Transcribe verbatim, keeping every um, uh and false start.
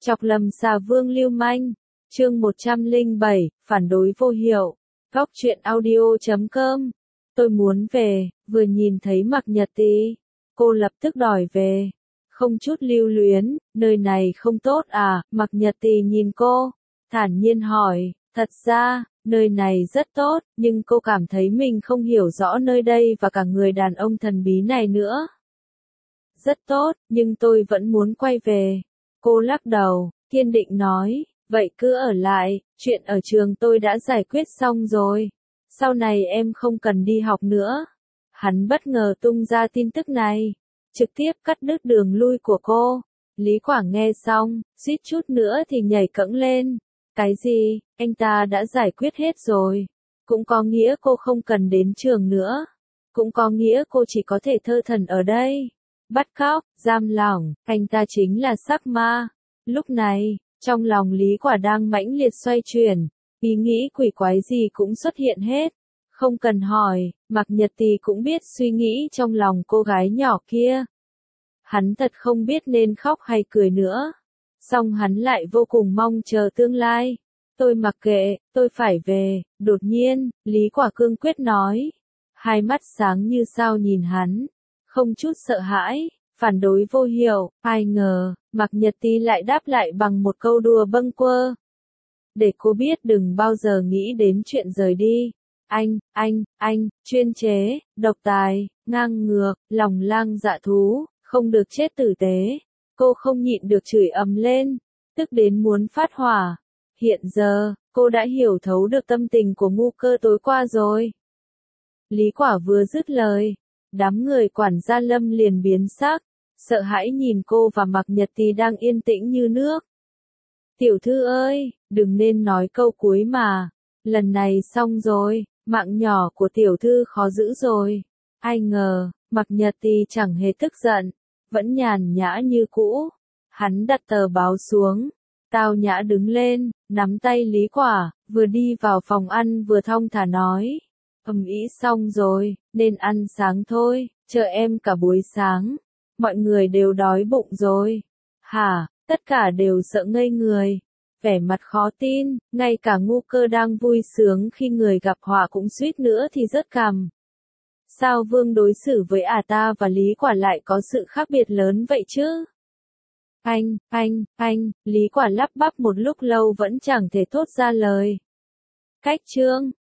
Chọc lầm xà vương lưu manh. Chương một trăm lẻ bảy, phản đối vô hiệu. Góc truyện audio chấm com. Tôi muốn về, vừa nhìn thấy Mạc Nhật Tì, cô lập tức đòi về. Không chút lưu luyến, nơi này không tốt à? Mạc Nhật Tì nhìn cô, thản nhiên hỏi, thật ra, nơi này rất tốt, nhưng cô cảm thấy mình không hiểu rõ nơi đây và cả người đàn ông thần bí này nữa. Rất tốt, nhưng tôi vẫn muốn quay về. Cô lắc đầu, kiên định nói, vậy cứ ở lại, chuyện ở trường tôi đã giải quyết xong rồi. Sau này em không cần đi học nữa. Hắn bất ngờ tung ra tin tức này, trực tiếp cắt đứt đường lui của cô. Lý Quảng nghe xong, suýt chút nữa thì nhảy cẫng lên. Cái gì, anh ta đã giải quyết hết rồi. Cũng có nghĩa cô không cần đến trường nữa. Cũng có nghĩa cô chỉ có thể thơ thẩn ở đây. Bắt cóc, giam lỏng, anh ta chính là sắc ma. Lúc này, trong lòng Lý Quả đang mãnh liệt xoay chuyển, ý nghĩ quỷ quái gì cũng xuất hiện hết. Không cần hỏi, Mạc Nhật Tì cũng biết suy nghĩ trong lòng cô gái nhỏ kia. Hắn thật không biết nên khóc hay cười nữa. Song hắn lại vô cùng mong chờ tương lai. Tôi mặc kệ, tôi phải về. Đột nhiên, Lý Quả cương quyết nói. Hai mắt sáng như sao nhìn hắn, không chút sợ hãi, phản đối vô hiệu. Ai ngờ, Mạc Nhật Tì lại đáp lại bằng một câu đùa bâng quơ. Để cô biết đừng bao giờ nghĩ đến chuyện rời đi. Anh, anh, anh, chuyên chế, độc tài, ngang ngược, lòng lang dạ thú, không được chết tử tế. Cô không nhịn được chửi ầm lên, tức đến muốn phát hỏa. Hiện giờ, cô đã hiểu thấu được tâm tình của ngu cơ tối qua rồi. Lý Quả vừa dứt lời, đám người quản gia Lâm liền biến sắc, sợ hãi nhìn cô và Mạc Nhật Tì đang yên tĩnh như nước. Tiểu thư ơi, đừng nên nói câu cuối mà. Lần này xong rồi, mạng nhỏ của tiểu thư khó giữ rồi. Ai ngờ, Mạc Nhật Tì chẳng hề tức giận, vẫn nhàn nhã như cũ. Hắn đặt tờ báo xuống, tao nhã đứng lên, nắm tay Lý Quả, vừa đi vào phòng ăn vừa thong thả nói. Ầm ĩ xong rồi, nên ăn sáng thôi, chờ em cả buổi sáng. Mọi người đều đói bụng rồi. Hả, tất cả đều sợ ngây người. Vẻ mặt khó tin, ngay cả ngu cơ đang vui sướng khi người gặp họa cũng suýt nữa thì rớt cằm. Sao Vương đối xử với ả ta và Lý Quả lại có sự khác biệt lớn vậy chứ? Anh, anh, anh, Lý Quả lắp bắp một lúc lâu vẫn chẳng thể thốt ra lời. Cách chương